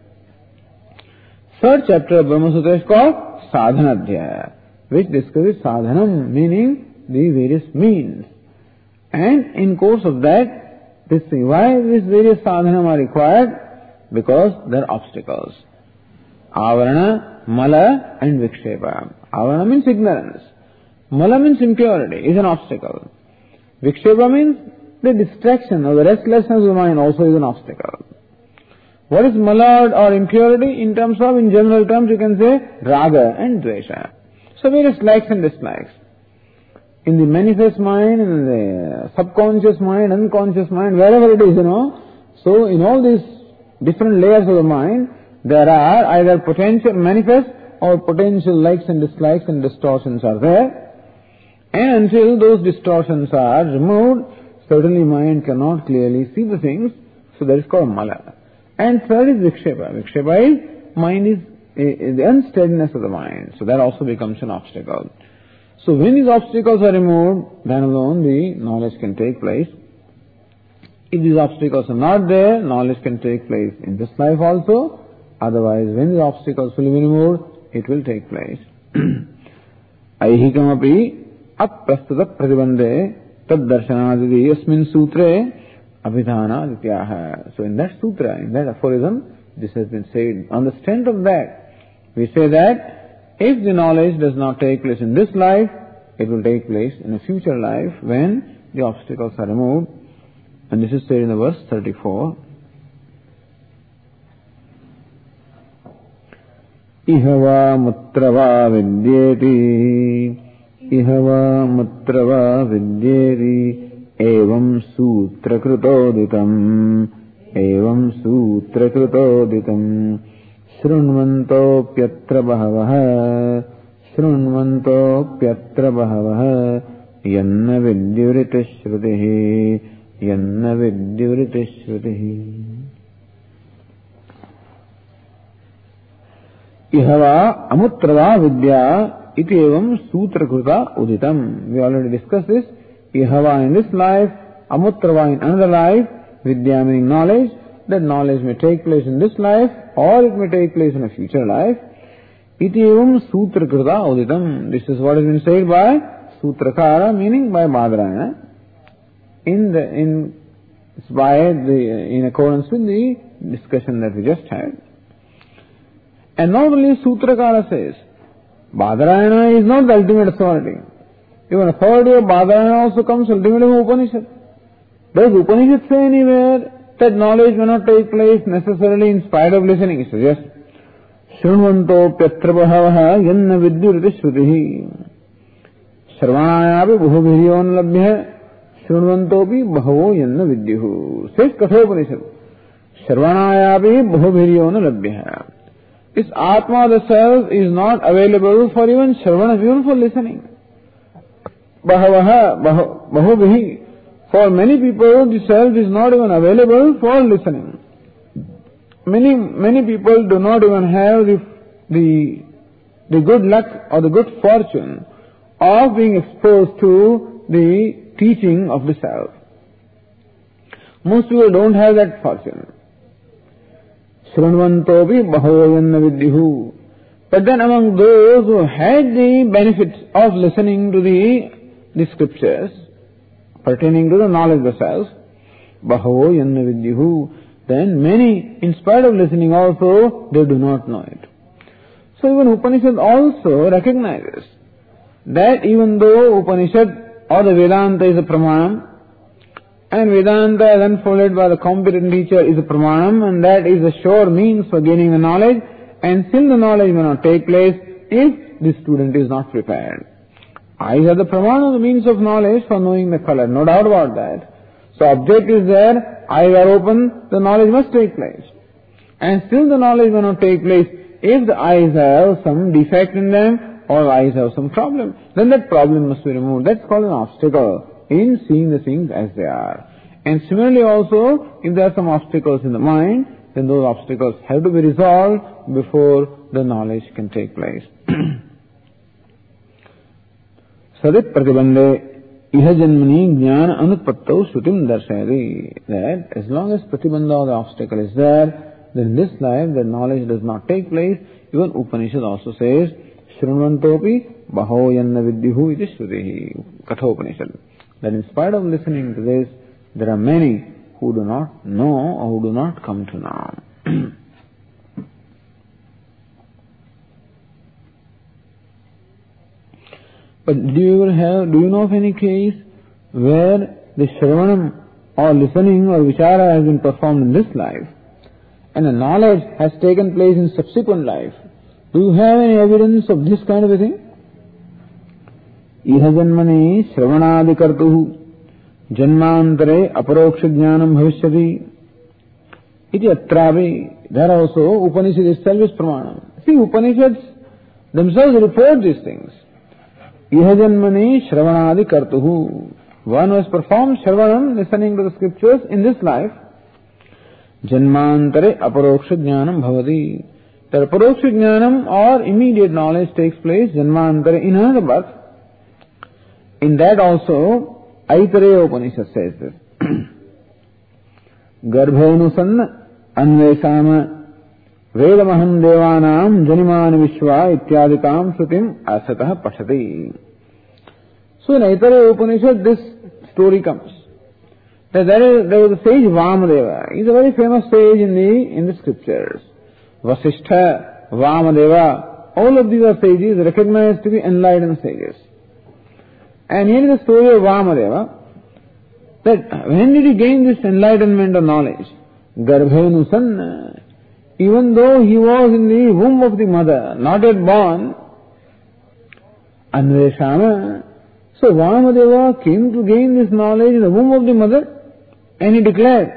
Third chapter of Brahma Sutra is called Sadhana Adhyaya, which discusses sadhanam, meaning the various means. And in course of that, this thing, why these various sadhanam are required? Because there are obstacles. Avarana, mala and vikshepa. Avarana means ignorance. Mala means impurity, is an obstacle. Vikshepa means the distraction or the restlessness of the mind also is an obstacle. What is mala or impurity? In terms of, in general terms, you can say raga and dvesha. So various likes and dislikes. In the manifest mind, in the subconscious mind, unconscious mind, wherever it is, you know. So in all these different layers of the mind, there are either potential manifest or potential likes and dislikes and distortions are there. And until those distortions are removed, certainly mind cannot clearly see the things. So that is called mala. And third is vikshepa. Vikshepa is, mind is uh, the unsteadiness of the mind. So that also becomes an obstacle. So when these obstacles are removed, then alone the knowledge can take place. If these obstacles are not there, knowledge can take place in this life also. Otherwise, when the obstacles will be removed, it will take place. Aihikamapi aprastuta pratibande tad darshanadidi yasmin sutre abhidhana dityaha. So in that sutra, in that aphorism, this has been said. On the strength of that, we say that if the knowledge does not take place in this life, it will take place in a future life when the obstacles are removed. And this is said in the verse thirty-four. Ihava mutrava vidyeti Ihava mutrava vidyeti Evam sutra krutoditam Evam sutra krutoditam Shrunvanto pyatra bahavaha Shrunvanto pyatra bahavaha Yanna vidyurita shrudihi Yanna vidyurita shrudihi. Ihava amutrava vidya iti evam sutra kruta uditam. We already discussed this. Ihava in this life, amutrava in another life, vidya meaning knowledge. That knowledge may take place in this life or it may take place in a future life. Iti evam sutra kruta uditam. This is what has been said by Sutrakara, meaning by Badarayana. In the, in, by the, in accordance with the discussion that we just had. And normally Sutrakara says, Badarayana is not the ultimate authority. Even authority of Badarayana also comes ultimately from Upanishad. Does Upanishad say anywhere that knowledge may not take place necessarily in spite of listening? It says, yes. Shrunvanto pyatra bahavaha yanna vidyurita shrudihi. Sarvanayapi bhuviryon labhya Shrunvantopi bhavo yanna vidyuhu. Says Kathopanishad. Sarvanayapi bhuviryon labhya. This Atma, the self, is not available for even Shravana, even for listening. Bahavaha, bahubhihi. For many people, the self is not even available for listening. Many, many people do not even have the, the, the good luck or the good fortune of being exposed to the teaching of the self. Most people don't have that fortune. Shrunvantopi bhavoyanna vidyuhu. But then among those who had the benefits of listening to the, the scriptures pertaining to the knowledge of the self, bhavoyanna vidyuhu, then many, in spite of listening also, they do not know it. So even Upanishad also recognizes that even though Upanishad or the Vedanta is a pramanam, and Vedanta is unfolded by the competent teacher is a pramanam, and that is a sure means for gaining the knowledge, and still the knowledge may not take place if the student is not prepared. Eyes are the pramana, the means of knowledge for knowing the color, no doubt about that. So object is there, eyes are open, the knowledge must take place. And still the knowledge may not take place if the eyes have some defect in them or eyes have some problem. Then that problem must be removed. That's called an obstacle in seeing the things as they are. And similarly also, if there are some obstacles in the mind, then those obstacles have to be resolved before the knowledge can take place. Sadip pratibande iha janmani jnana anutpattau shrutim darshayati. That as long as pratibandha or the obstacle is there, then in this life the knowledge does not take place. Even Upanishad also says, Shrunvantopi baho yanna vidyuhu iti shrudihi. Kathopanishad. That in spite of listening to this, there are many who do not know or who do not come to know. But do you ever have, do you know of any case where the Shravanam or listening or Vichara has been performed in this life and the knowledge has taken place in subsequent life? Do you have any evidence of this kind of a thing? Iha janmani shravanadi kartuhu janmantare aparoksha jnanam bhavishyati iti atravi. There also Upanishad itself is pramanam. See, Upanishads themselves report these things. Iha janmani shravanadi kartuhu. One who has performed shravanam, listening to the scriptures in this life, janmantare aparoksha jnanam bhavati. That aparoksha jnanam or immediate knowledge takes place janmantare in another birth. In that also, Aitareya Upanishad says this. Garbhenusanna Anveshama Vedamaham Devanam Janimani Vishwa Ityadikam Shrutim Asatah Pashati. So in Aitareya Upanishad this story comes. That there, is, there was a sage Vamadeva. He is a very famous sage in the, in the scriptures. Vasishtha, Vamadeva, all of these are sages recognized to be enlightened sages. And here is the story of Vamadeva. That when did he gain this enlightenment of knowledge? Garbhenusanna. Even though he was in the womb of the mother, not yet born, Anveshama. So Vamadeva came to gain this knowledge in the womb of the mother, and he declared,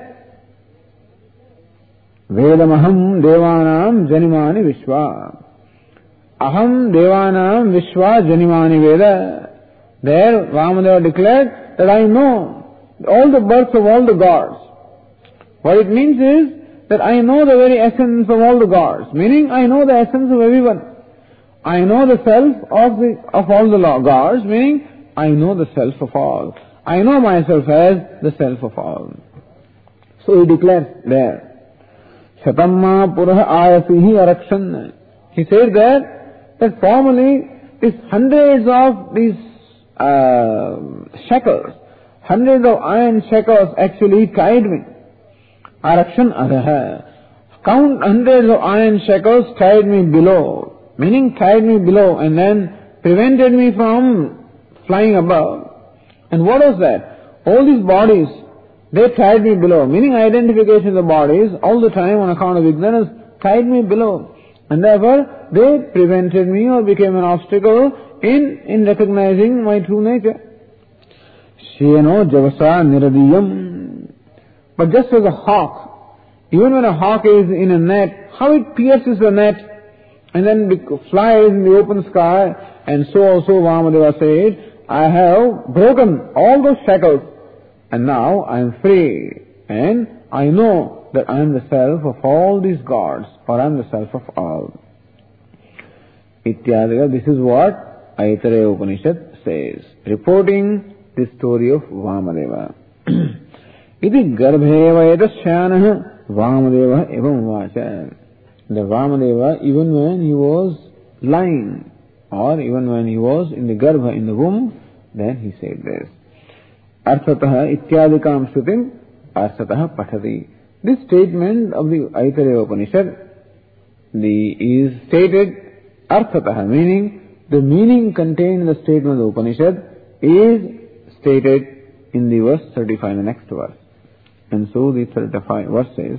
Vedamaham Devanam Janimani Vishwa. Aham Devanam Vishwa Janimani Veda. There Vamadeva declared that I know all the births of all the gods. What it means is that I know the very essence of all the gods, meaning I know the essence of everyone. I know the self of the of all the gods, meaning I know the self of all. I know myself as the self of all. So he declares there, Shatamma Purah Ayasihi Arakshan. He said there that formerly these hundreds of these uh, shackles, hundreds of iron shackles actually tied me. Arakshan Araha. Count hundreds of iron shackles tied me below, meaning tied me below and then prevented me from flying above. And what was that? All these bodies, they tied me below, meaning identification of the bodies all the time on account of ignorance tied me below. And therefore, they prevented me or became an obstacle in, in recognizing my true nature. Sheno Javasa Niradiyam. But just as a hawk, even when a hawk is in a net, how it pierces the net and then flies in the open sky, and so also Vamadeva said, I have broken all those shackles and now I am free and I know that I am the self of all these gods, or I am the self of all. Ityadika, this is what Aitareya Upanishad says, reporting the story of Vamadeva. Iti garbhe vayatasyanah Vamadeva evam vacha. The Vamadeva, even when he was lying, or even when he was in the garbha, in the womb, then he said this. Arthataha ityadikam shrutim arthataha pathati. This statement of the Aitareya Upanishad the, is stated arthataha, meaning the meaning contained in the statement of the Upanishad is stated in the verse thirty-five, the next verse. And so the thirty-five verse says,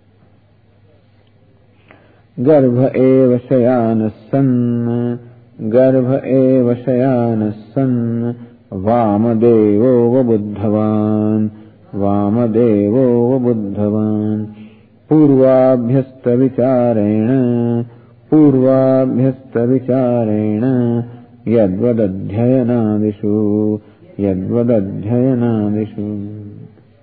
Garbha eva shayanasan Garbha eva shayanasan Vamadevo vabuddhavan Vamadevo vabuddhavan Purvabhyasta vicharena Purvabhyasta vicharena Yadvadadhyayanadishu Yadvadadhyayanadishu.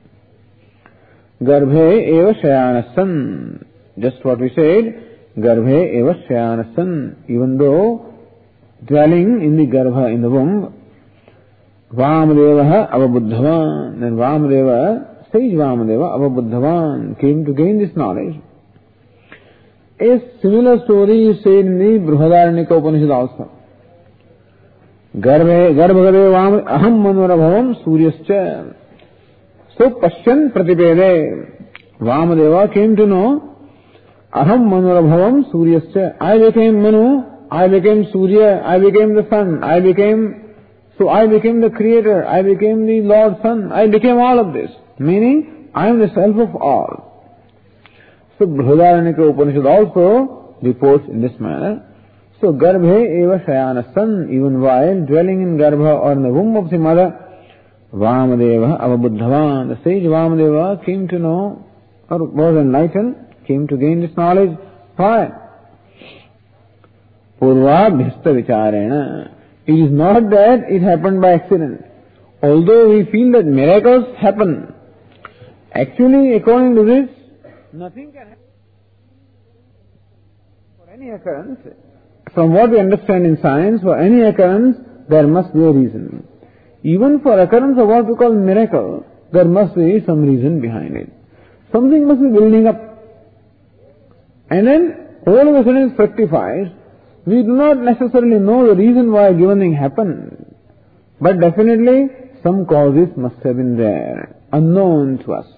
Garbhe eva shayanasan. Just what we said, Garbhe eva shayanasan. Even though dwelling in the Garbha, in the womb, Vamadevaha avabuddhavan. Then Vamadeva, sage Vamadeva avabuddhavan, came to gain this knowledge. A similar story is said in the Brihadaranyaka Upanishad also. Garbhe, Garbhagave Vam, Aham Manvarabhavam Suryascha. So Pashyan Pratipede, Vamadeva came to know, Aham Manvarabhavam Suryascha. I became Manu, I became Surya, I became the sun, I became, so I became the creator, I became the Lord Son, I became all of this. Meaning, I am the self of all. So Brihadaranyaka Upanishad also reports in this manner. So Garbhe eva shayanasan, even while dwelling in Garbha or in the womb of the mother, Vamadeva avabuddhavan, the sage Vamadeva came to know, or was enlightened, came to gain this knowledge. Why? Purvabhyasta vicharena. It is not that it happened by accident. Although we feel that miracles happen, actually according to this, nothing can happen. For any occurrence, from what we understand in science, for any occurrence, there must be a reason. Even for occurrence of what we call miracle, there must be some reason behind it. something must be building up. And then all of a sudden it fructifies. We do not necessarily know the reason why a given thing happened. But definitely some causes must have been there, unknown to us.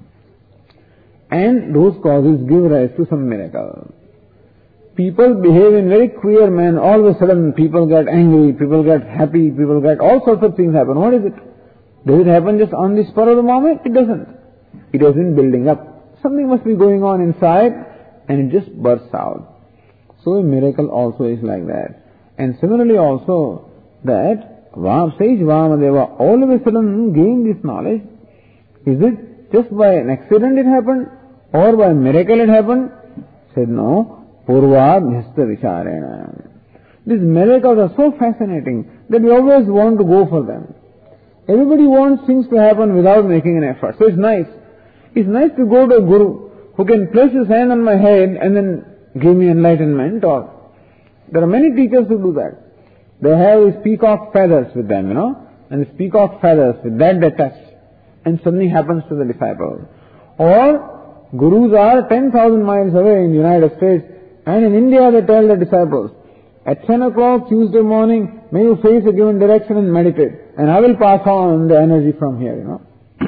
And those causes give rise to some miracle. People behave in very queer manner. All of a sudden people get angry, people get happy, people get all sorts of things happen. What is it? Does it happen just on the spur of the moment? It doesn't. It has been building up. Something must be going on inside and it just bursts out. So a miracle also is like that. And similarly also that sage Vamadeva all of a sudden gained this knowledge. Is it just by an accident it happened or by a miracle it happened? Said no. Purvabhyasta vicharena. These miracles are so fascinating that we always want to go for them. Everybody wants things to happen without making an effort. So it's nice. It's nice to go to a guru who can place his hand on my head and then give me enlightenment. Or there are many teachers who do that. They have these peacock feathers with them, you know, and these peacock feathers, with that they touch, and something happens to the disciple. Or gurus are ten thousand miles away in the United States, and in India they tell the disciples, at ten o'clock Tuesday morning, may you face a given direction and meditate, and I will pass on the energy from here, you know.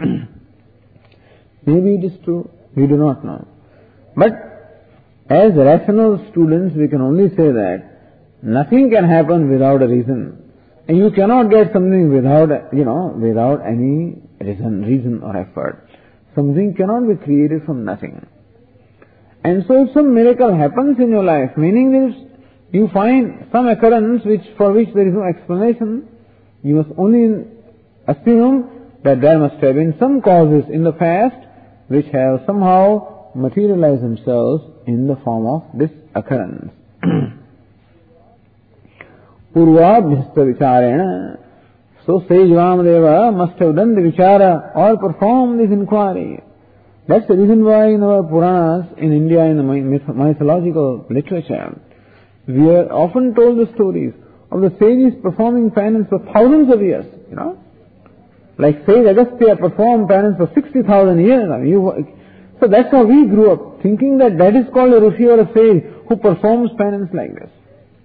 Maybe it is true, we do not know. But as rational students, we can only say that nothing can happen without a reason. And you cannot get something without, you know, without any reason, reason or effort. Something cannot be created from nothing. And so if some miracle happens in your life, meaning this, you find some occurrence which, for which there is no explanation, you must only assume that there must have been some causes in the past which have somehow materialized themselves in the form of this occurrence. Purvabhyasta vicharena. So sage Vamadeva must have done the vichara or performed this inquiry. That's the reason why in our Puranas in India, in the mythological literature, we are often told the stories of the sages performing penance for thousands of years, you know. Like sage Agastya performed penance for sixty thousand years. I mean, you, so that's how we grew up, thinking that that is called a Rishi or a sage who performs penance like this.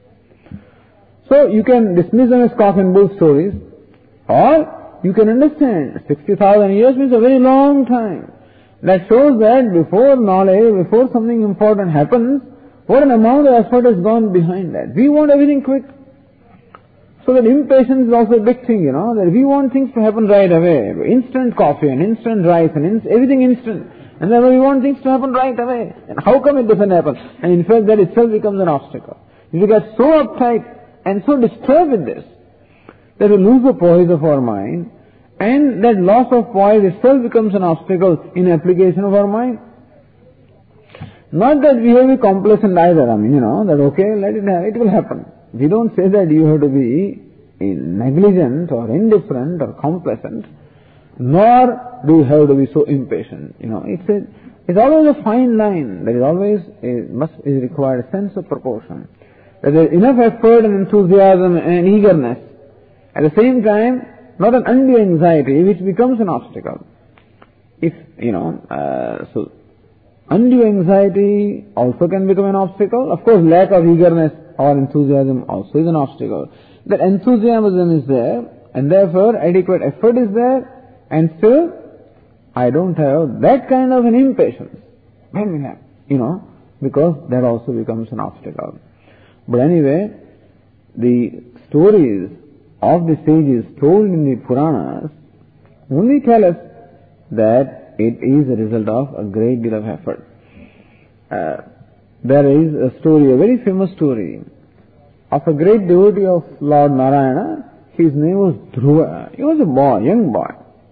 So you can dismiss them as cock and bull stories, or you can understand sixty thousand years means a very long time. That shows that before knowledge, before something important happens, what an amount of effort has gone behind that. We want everything quick. So that impatience is also a big thing, you know, that we want things to happen right away. Instant coffee and instant rice and in, everything instant. And then we want things to happen right away. And how come it doesn't happen? And in fact that itself becomes an obstacle. If we get so uptight and so disturbed with this, that we lose the poise of our mind, and that loss of poise itself becomes an obstacle in application of our mind. Not that we have to be complacent either, I mean, you know, that okay, let it happen, it will happen. We don't say that you have to be negligent or indifferent or complacent, nor do you have to be so impatient. You know, it's a, it's always a fine line. There is always a, must is required a sense of proportion. That there is enough effort and enthusiasm and eagerness. At the same time, not an undue anxiety which becomes an obstacle. If, you know, uh, so undue anxiety also can become an obstacle. Of course, lack of eagerness or enthusiasm also is an obstacle. That enthusiasm is there, and therefore adequate effort is there, and still I don't have that kind of an impatience. Then we have, you know, because that also becomes an obstacle. But anyway, the stories of the sages told in the Puranas only tell us that it is a result of a great deal of effort. Uh, there is a story, a very famous story, of a great devotee of Lord Narayana. His name was Dhruva. He was a boy, young boy.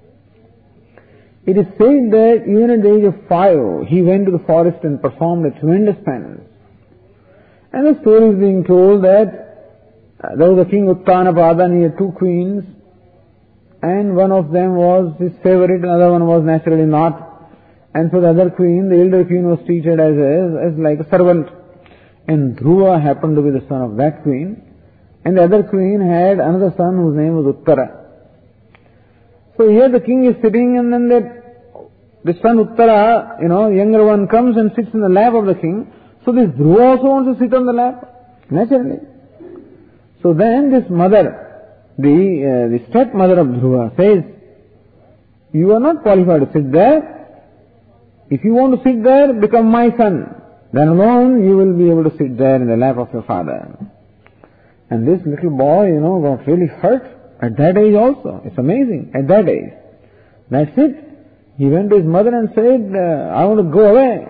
It is said that even at the age of five, he went to the forest and performed a tremendous penance. And the story is being told that uh, there was a king Uttanapada and he had two queens, and one of them was his favorite, another one was naturally not. And so the other queen, the elder queen, was treated as, a, as like a servant. And Dhruva happened to be the son of that queen. And the other queen had another son whose name was Uttara. So here the king is sitting, and then that the son Uttara, you know, younger one comes and sits in the lap of the king. So this Dhruva also wants to sit on the lap, naturally. So then this mother, the, uh, the stepmother of Dhruva says, you are not qualified to sit there. If you want to sit there, become my son. Then alone you will be able to sit there in the lap of your father. And this little boy, you know, got really hurt at that age also. It's amazing, at that age. That's it. He went to his mother and said, uh, I want to go away.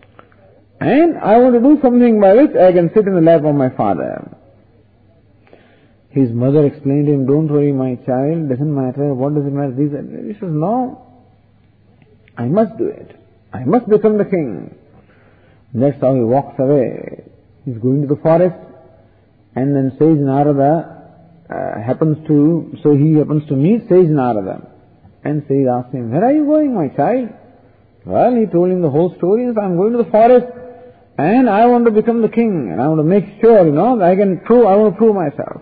And I want to do something by which I can sit in the lap of my father. His mother explained to him, don't worry my child, doesn't matter, what does it matter? He says, no, I must do it. I must become the king. That's how he walks away. He's going to the forest, and then Sage Narada uh, happens to, so he happens to meet Sage Narada. And Sage asks him, where are you going, my child? Well, he told him the whole story. He says, I'm going to the forest, and I want to become the king, and I want to make sure, you know, that I can prove, I want to prove myself.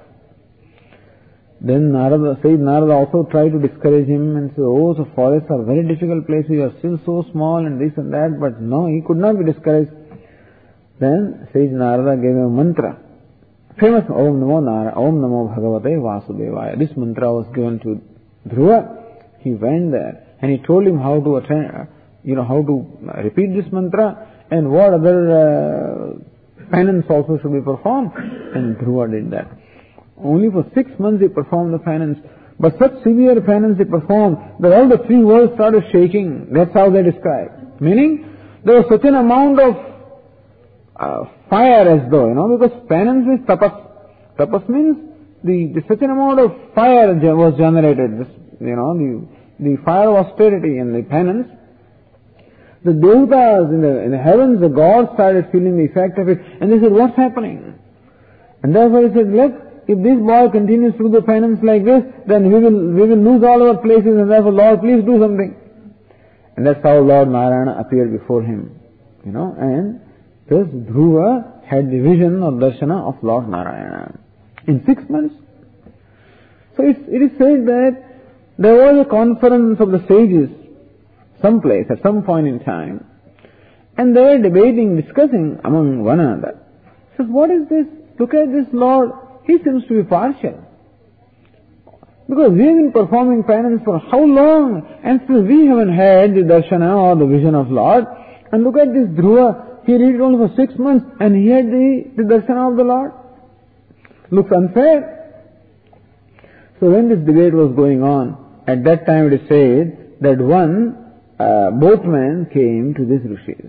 Then Narada, Sage Narada also tried to discourage him and said, oh, the forests are very difficult places, you are still so small and this and that, but no, he could not be discouraged. Then Sage Narada gave him a mantra, famous Om Namo Nara, Om Namo Bhagavate Vasudevaya. This mantra was given to Dhruva. He went there and he told him how to attend, you know, how to repeat this mantra and what other uh, penance also should be performed. And Dhruva did that. Only for six months he performed the penance. But such severe penance he performed that all the three worlds started shaking. That's how they describe. Meaning, there was such an amount of uh, fire as though, you know, because penance means tapas. Tapas means the, the such an amount of fire was generated. This, you know, the, the fire of austerity and the penance. The devatas in the, in the heavens, the gods started feeling the effect of it. And they said, what's happening? And therefore he said, look, if this boy continues to do the penance like this, then we will, we will lose all our places, and therefore, Lord, please do something. And that's how Lord Narayana appeared before him. You know, and thus Dhruva had the vision or darshana of Lord Narayana in six months. So it's, it is said that there was a conference of the sages someplace at some point in time, and they were debating, discussing among one another. Says, what is this? Look at this Lord. He seems to be partial. Because we have been performing penance for how long? And still we haven't had the darshana or the vision of Lord. And look at this Dhruva. He did it only for six months and he had the, the darshana of the Lord. Looks unfair. So when this debate was going on, at that time it is said that one uh, boatman came to this rishis.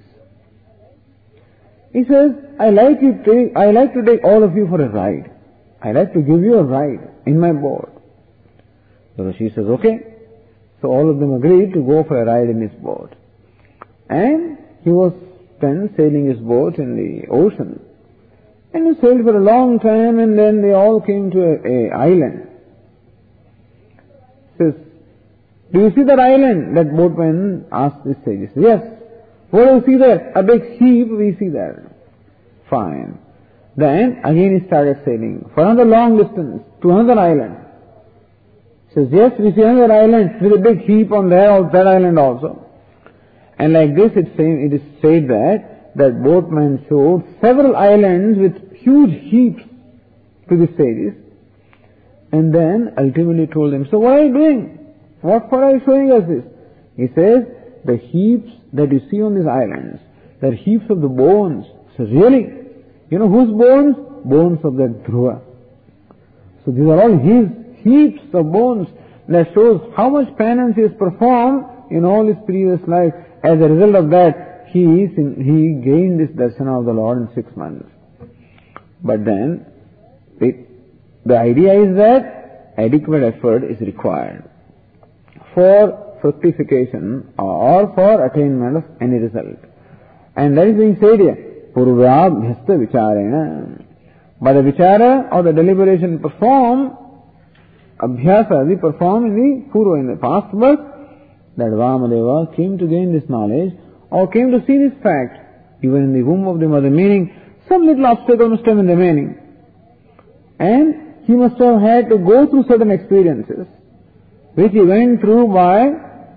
He says, I like, you take, I like to take all of you for a ride. I like to give you a ride in my boat. The Rishi says, okay. So all of them agreed to go for a ride in his boat. And he was then sailing his boat in the ocean. And he sailed for a long time, and then they all came to a, a island. He says, do you see that island? That boatman asked this sage. He says, yes. What do you see there? A big sheep we see there. Fine. Then again he started sailing for another long distance to another island. He says, yes, we see another island with a big heap on there, or that island also. And like this it, say, it is said that that boatman showed several islands with huge heaps to the sages, and then ultimately told them, so what are you doing? What for are you showing us this? He says, the heaps that you see on these islands, they're heaps of the bones. So really, you know whose bones? Bones of that Dhruva. So these are all his heaps of bones. That shows how much penance he has performed in all his previous life. As a result of that, he is in, he gained this darshana of the Lord in six months. But then, it, the idea is that adequate effort is required for fructification or for attainment of any result. And that is being said here. Purvabhyasta vicharena. By the vichara or the deliberation perform, abhyasa, we perform in the purva, in the past birth, that Vamadeva came to gain this knowledge or came to see this fact, even in the womb of the mother, meaning some little obstacle must have been remaining. And he must have had to go through certain experiences, which he went through by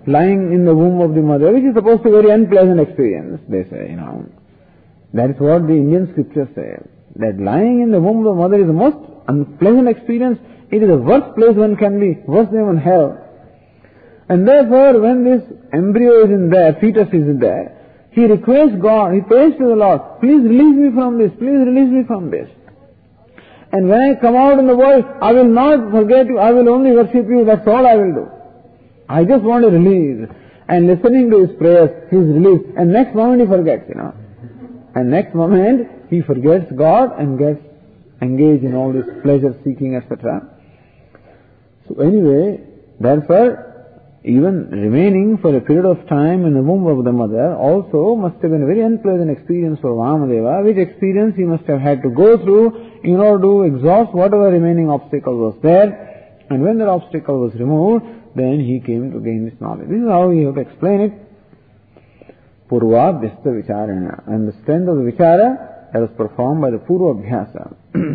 lying in the womb of the mother, which is supposed to be a very unpleasant experience, they say, you know. That is what the Indian scriptures say. That lying in the womb of the mother is the most unpleasant experience. It is the worst place one can be, worse than even hell. And therefore, when this embryo is in there, fetus is in there, he requests God, he prays to the Lord, please release me from this, please release me from this. And when I come out in the world, I will not forget you, I will only worship you, that's all I will do. I just want to release. And listening to his prayers, he is released. And next moment he forgets, you know. And next moment he forgets God and gets engaged in all this pleasure seeking, et cetera. So anyway, therefore, even remaining for a period of time in the womb of the mother also must have been a very unpleasant experience for Vamadeva, which experience he must have had to go through in order to exhaust whatever remaining obstacle was there. And when that obstacle was removed, then he came to gain this knowledge. This is how we have to explain it. Purvabhyasta vicharana. And the strength of the vichara that was performed by the Purvabhyasa.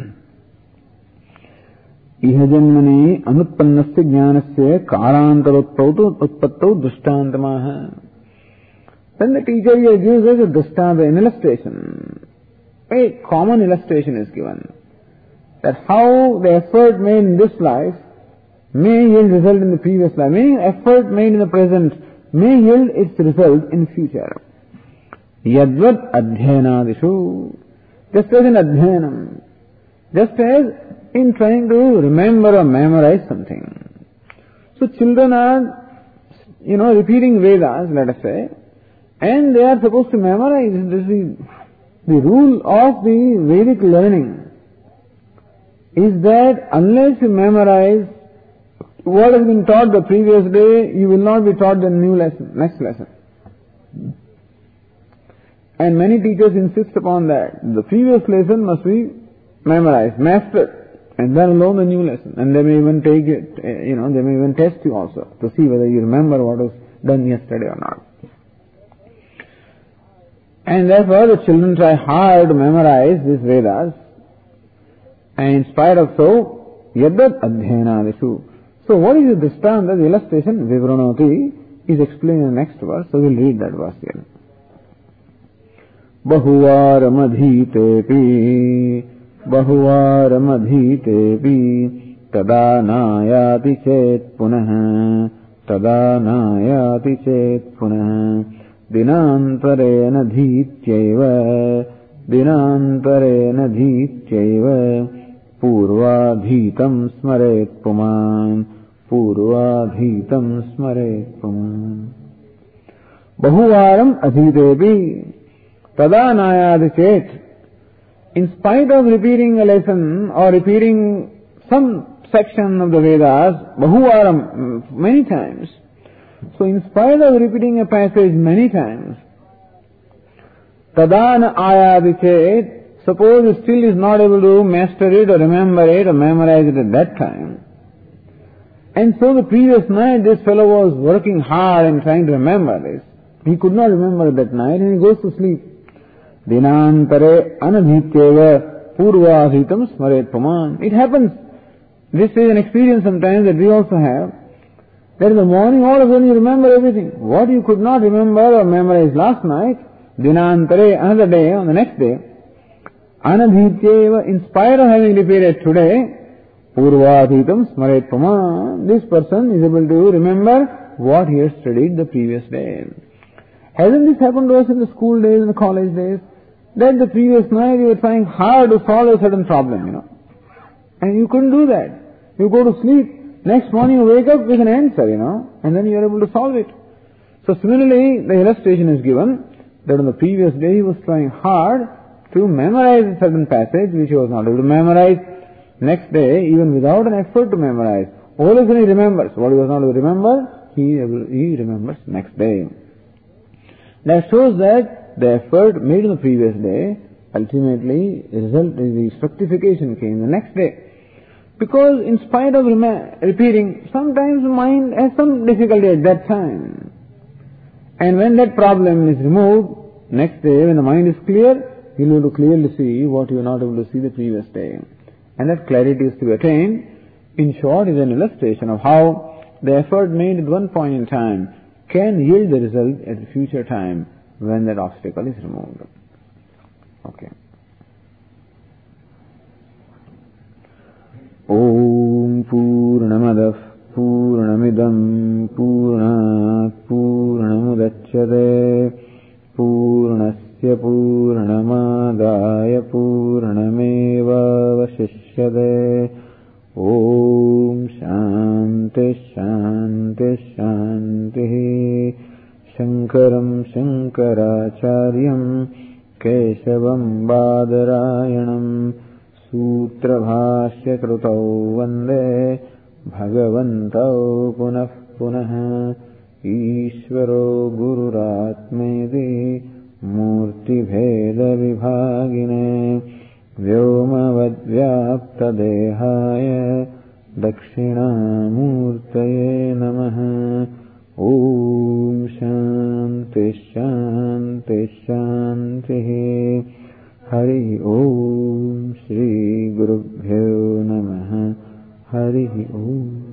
Ihajanmani anutpannasya jnanasya karantarutpautu utpattau drishtantamaha. Then the teacher here gives us a drishtanta, an illustration. A common illustration is given. That how the effort made in this life may yield result in the previous life. Meaning effort made in the present may yield its result in future. Yadvat adhyanadishu. Just as in adhyanam. Just as in trying to remember or memorize something. So children are, you know, repeating Vedas, let us say, and they are supposed to memorize. This is the, the rule of the Vedic learning is that unless you memorize what has been taught the previous day, you will not be taught the new lesson, next lesson. And many teachers insist upon that. The previous lesson must be memorized, mastered. And then alone the new lesson. And they may even take it, you know, they may even test you also to see whether you remember what was done yesterday or not. And therefore the children try hard to memorize these Vedas. And in spite of so, yadat adhyanadishu. So what is the drishtanta, the illustration, Vivranoti, is explained in the next verse. So we'll read that verse here. Bahuvaram Bahuvarammadhitepi tada nayati chet punah tada nayati chet punah dinantarena dhityaiva dinantarena dhityaiva purvadhitam smaret puman purvadhitam smaret puman. Bahuvaram adhitepi tada nayati chet. In spite of repeating a lesson or repeating some section of the Vedas, Bahuvaram, many times. So in spite of repeating a passage many times, Tadana ayadichet, suppose he still is not able to master it or remember it or memorize it at that time. And so the previous night this fellow was working hard and trying to remember this. He could not remember that night and he goes to sleep. Dinantare anadhityeva purvadhitam smaret puman. It happens. This is an experience sometimes that we also have. That in the morning all of a sudden you remember everything. What you could not remember or memorize last night, dinantare, another day, on the next day, anadhityeva, in spite of having repeated today, purvadhitam smaret puman. This person is able to remember what he has studied the previous day. Hasn't this happened to us in the school days and the college days? That the previous night you were trying hard to solve a certain problem, you know. And you couldn't do that. You go to sleep, next morning you wake up with an answer, you know, and then you are able to solve it. So similarly, the illustration is given that on the previous day he was trying hard to memorize a certain passage which he was not able to memorize. Next day, even without an effort to memorize, all of a sudden he remembers. What he was not able to remember, he, he remembers next day. That shows that the effort made in the previous day, ultimately, the result is the fructification came the next day. Because in spite of rem- repeating, sometimes the mind has some difficulty at that time. And when that problem is removed, next day when the mind is clear, you'll be able to clearly see what you were not able to see the previous day. And that clarity is to be attained. In short, is an illustration of how the effort made at one point in time can yield the result at the future time when that obstacle is removed. Okay. Om Purnamadah Purnamidam Purnat Purnamudachyate Purnasya Purnamadaya Purnameva Vasishyate. Om Shanti Shanti Shanti. Shankaram Shankaracharyam Keshavam Badarayanam Sutrabhashya Krutau Vande Bhagavantau Punah Punah. Ishvaro Gururatmedi Murti Bheda Vibhagine Vyomavadvyapta Dehaya Dakshinamurtaye Namaha. Om Shanti Shanti Shanti. Hari Om Shri Gurubhyo Namaha. Hari Om.